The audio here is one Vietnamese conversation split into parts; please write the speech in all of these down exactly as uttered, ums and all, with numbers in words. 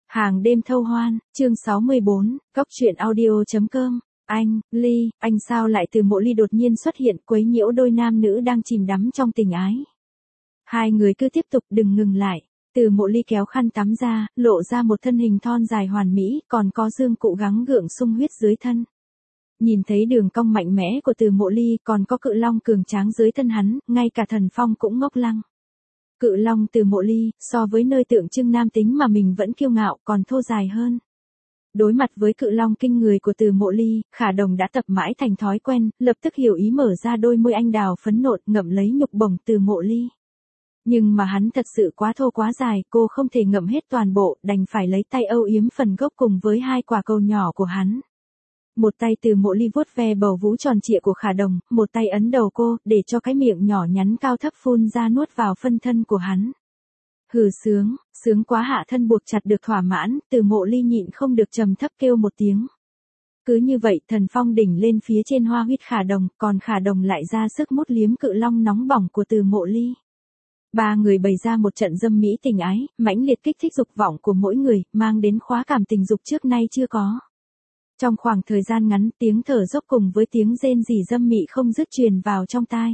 Hàng đêm thâu hoan, chương sáu mươi bốn, Cóc truyện audio.com. Anh, Ly, anh sao lại Từ Mộ Ly đột nhiên xuất hiện quấy nhiễu đôi nam nữ đang chìm đắm trong tình ái. Hai người cứ tiếp tục đừng ngừng lại. Từ Mộ Ly kéo khăn tắm ra, lộ ra một thân hình thon dài hoàn mỹ, còn có dương cụ gắng gượng sung huyết dưới thân. Nhìn thấy đường cong mạnh mẽ của Từ Mộ Ly, còn có cự long cường tráng dưới thân hắn, ngay cả Thần Phong cũng ngốc lăng. Cự long Từ Mộ Ly, so với nơi tượng trưng nam tính mà mình vẫn kiêu ngạo, còn thô dài hơn. Đối mặt với cự long kinh người của Từ Mộ Ly, Khả Đồng đã tập mãi thành thói quen, lập tức hiểu ý mở ra đôi môi anh đào phấn nộn ngậm lấy nhục bổng Từ Mộ Ly. Nhưng mà hắn thật sự quá thô quá dài, cô không thể ngậm hết toàn bộ, đành phải lấy tay âu yếm phần gốc cùng với hai quả cầu nhỏ của hắn. Một tay Từ Mộ Ly vuốt ve bầu vú tròn trịa của Khả Đồng, một tay ấn đầu cô, để cho cái miệng nhỏ nhắn cao thấp phun ra nuốt vào phân thân của hắn. Hừ sướng, sướng quá, hạ thân buộc chặt được thỏa mãn, Từ Mộ Ly nhịn không được trầm thấp kêu một tiếng. Cứ như vậy Thần Phong đỉnh lên phía trên hoa huyết Khả Đồng, còn Khả Đồng lại ra sức mút liếm cự long nóng bỏng của Từ Mộ Ly. Ba người bày ra một trận dâm mỹ tình ái, mãnh liệt kích thích dục vọng của mỗi người, mang đến khóa cảm tình dục trước nay chưa có. Trong khoảng thời gian ngắn, tiếng thở dốc cùng với tiếng rên rỉ dâm mị không dứt truyền vào trong tai.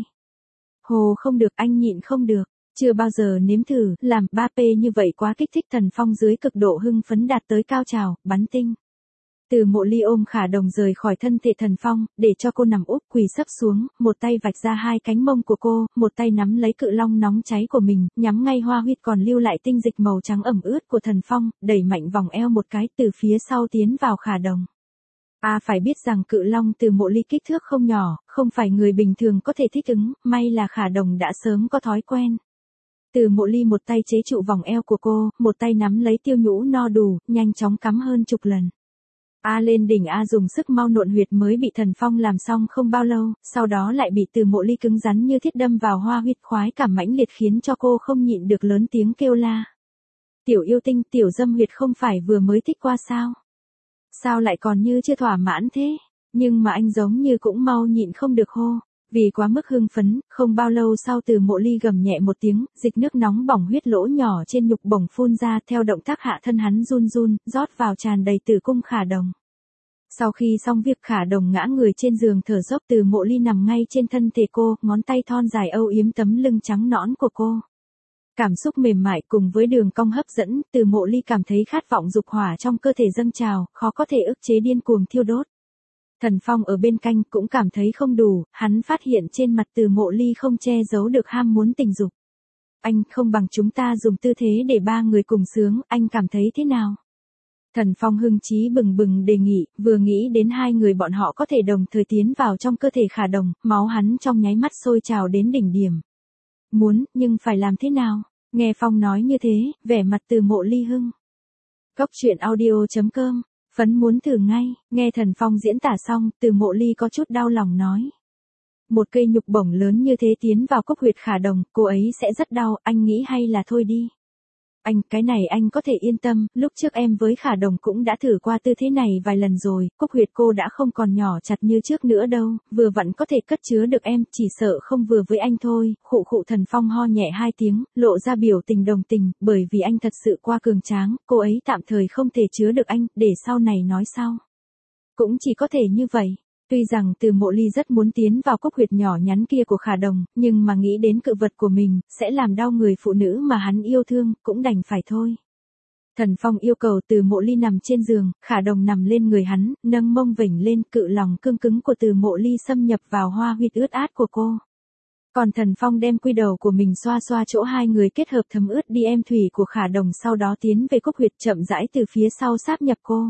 Hồ không được, anh nhịn không được, chưa bao giờ nếm thử, làm ba pê như vậy quá kích thích. Thần Phong dưới cực độ hưng phấn đạt tới cao trào, bắn tinh. Từ Mộ Ly ôm Khả Đồng rời khỏi thân thể Thần Phong, để cho cô nằm úp quỳ sấp xuống, một tay vạch ra hai cánh mông của cô, một tay nắm lấy cự long nóng cháy của mình, nhắm ngay hoa huyết còn lưu lại tinh dịch màu trắng ẩm ướt của Thần Phong, đẩy mạnh vòng eo một cái từ phía sau tiến vào Khả Đồng. À phải biết rằng cự long Từ Mộ Ly kích thước không nhỏ, không phải người bình thường có thể thích ứng, may là Khả Đồng đã sớm có thói quen. Từ Mộ Ly một tay chế trụ vòng eo của cô, một tay nắm lấy tiêu nhũ no đủ, nhanh chóng cắm hơn chục lần. A lên đỉnh A dùng sức mau nộn huyệt mới bị Thần Phong làm xong không bao lâu, sau đó lại bị Từ Mộ Ly cứng rắn như thiết đâm vào hoa huyệt, khoái cảm mãnh liệt khiến cho cô không nhịn được lớn tiếng kêu la. Tiểu yêu tinh, tiểu dâm huyệt không phải vừa mới thích qua sao? Sao lại còn như chưa thỏa mãn thế? Nhưng mà anh giống như cũng mau nhịn không được hô. Vì quá mức hưng phấn, không bao lâu sau Từ Mộ Ly gầm nhẹ một tiếng, dịch nước nóng bỏng huyết lỗ nhỏ trên nhục bổng phun ra, theo động tác hạ thân hắn run run, rót vào tràn đầy tử cung Khả Đồng. Sau khi xong việc, Khả Đồng ngã người trên giường thở dốc, Từ Mộ Ly nằm ngay trên thân thể cô, ngón tay thon dài âu yếm tấm lưng trắng nõn của cô. Cảm xúc mềm mại cùng với đường cong hấp dẫn, Từ Mộ Ly cảm thấy khát vọng dục hỏa trong cơ thể dâng trào, khó có thể ức chế, điên cuồng thiêu đốt. Thần Phong ở bên cạnh cũng cảm thấy không đủ, hắn phát hiện trên mặt Từ Mộ Ly không che giấu được ham muốn tình dục. Anh, không bằng chúng ta dùng tư thế để ba người cùng sướng, anh cảm thấy thế nào? Thần Phong hưng chí bừng bừng đề nghị, vừa nghĩ đến hai người bọn họ có thể đồng thời tiến vào trong cơ thể Khả Đồng, máu hắn trong nháy mắt sôi trào đến đỉnh điểm. Muốn, nhưng phải làm thế nào? Nghe Phong nói như thế, vẻ mặt Từ Mộ Ly hưng. Cóc truyện audio.com. Phấn muốn thử ngay, nghe Thần Phong diễn tả xong, Từ Mộ Ly có chút đau lòng nói. Một cây nhục bổng lớn như thế tiến vào cốc huyệt Khả Đồng, cô ấy sẽ rất đau, anh nghĩ hay là thôi đi. Anh, cái này anh có thể yên tâm, lúc trước em với Khả Đồng cũng đã thử qua tư thế này vài lần rồi, cốc huyệt cô đã không còn nhỏ chặt như trước nữa đâu, vừa vặn có thể cất chứa được em, chỉ sợ không vừa với anh thôi. Khụ khụ. Thần Phong ho nhẹ hai tiếng, lộ ra biểu tình đồng tình, bởi vì anh thật sự quá cường tráng, cô ấy tạm thời không thể chứa được anh, để sau này nói sau. Cũng chỉ có thể như vậy. Tuy rằng Từ Mộ Ly rất muốn tiến vào cốc huyệt nhỏ nhắn kia của Khả Đồng, nhưng mà nghĩ đến cự vật của mình, sẽ làm đau người phụ nữ mà hắn yêu thương, cũng đành phải thôi. Thần Phong yêu cầu Từ Mộ Ly nằm trên giường, Khả Đồng nằm lên người hắn, nâng mông vểnh lên, cự lòng cương cứng của Từ Mộ Ly xâm nhập vào hoa huyệt ướt át của cô. Còn Thần Phong đem quy đầu của mình xoa xoa chỗ hai người kết hợp thấm ướt đi em thủy của Khả Đồng, sau đó tiến về cốc huyệt chậm rãi từ phía sau sáp nhập cô.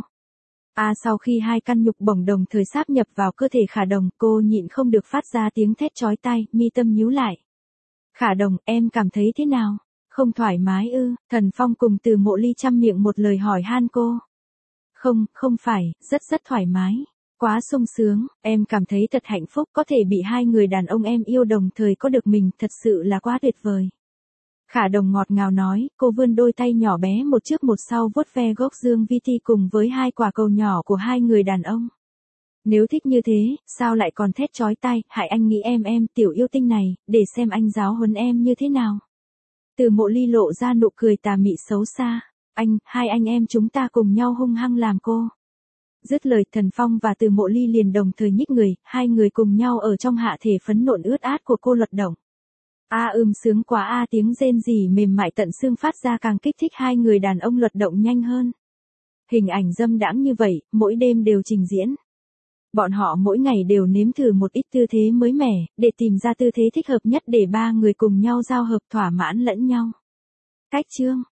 À sau khi hai căn nhục bổng đồng thời sáp nhập vào cơ thể Khả Đồng, cô nhịn không được phát ra tiếng thét chói tai, mi tâm nhíu lại. Khả Đồng, em cảm thấy thế nào? Không thoải mái ư? Thần Phong cùng Từ Mộ Ly chăm miệng một lời hỏi han cô. Không, không phải, rất rất thoải mái. Quá sung sướng, em cảm thấy thật hạnh phúc, có thể bị hai người đàn ông em yêu đồng thời có được mình, thật sự là quá tuyệt vời. Khả Đồng ngọt ngào nói, cô vươn đôi tay nhỏ bé một trước một sau vuốt ve gốc dương vi ti cùng với hai quả cầu nhỏ của hai người đàn ông. Nếu thích như thế, sao lại còn thét chói tai, hại anh nghĩ em em, tiểu yêu tinh này, để xem anh giáo huấn em như thế nào. Từ Mộ Ly lộ ra nụ cười tà mị xấu xa. anh, hai anh em chúng ta cùng nhau hung hăng làm cô. Dứt lời Thần Phong và Từ Mộ Ly liền đồng thời nhích người, hai người cùng nhau ở trong hạ thể phấn nộn ướt át của cô luật động. A à, ưm sướng quá a à, tiếng rên rỉ mềm mại tận xương phát ra càng kích thích hai người đàn ông luật động nhanh hơn. Hình ảnh dâm đãng như vậy, mỗi đêm đều trình diễn. Bọn họ mỗi ngày đều nếm thử một ít tư thế mới mẻ, để tìm ra tư thế thích hợp nhất để ba người cùng nhau giao hợp thỏa mãn lẫn nhau. Cách chương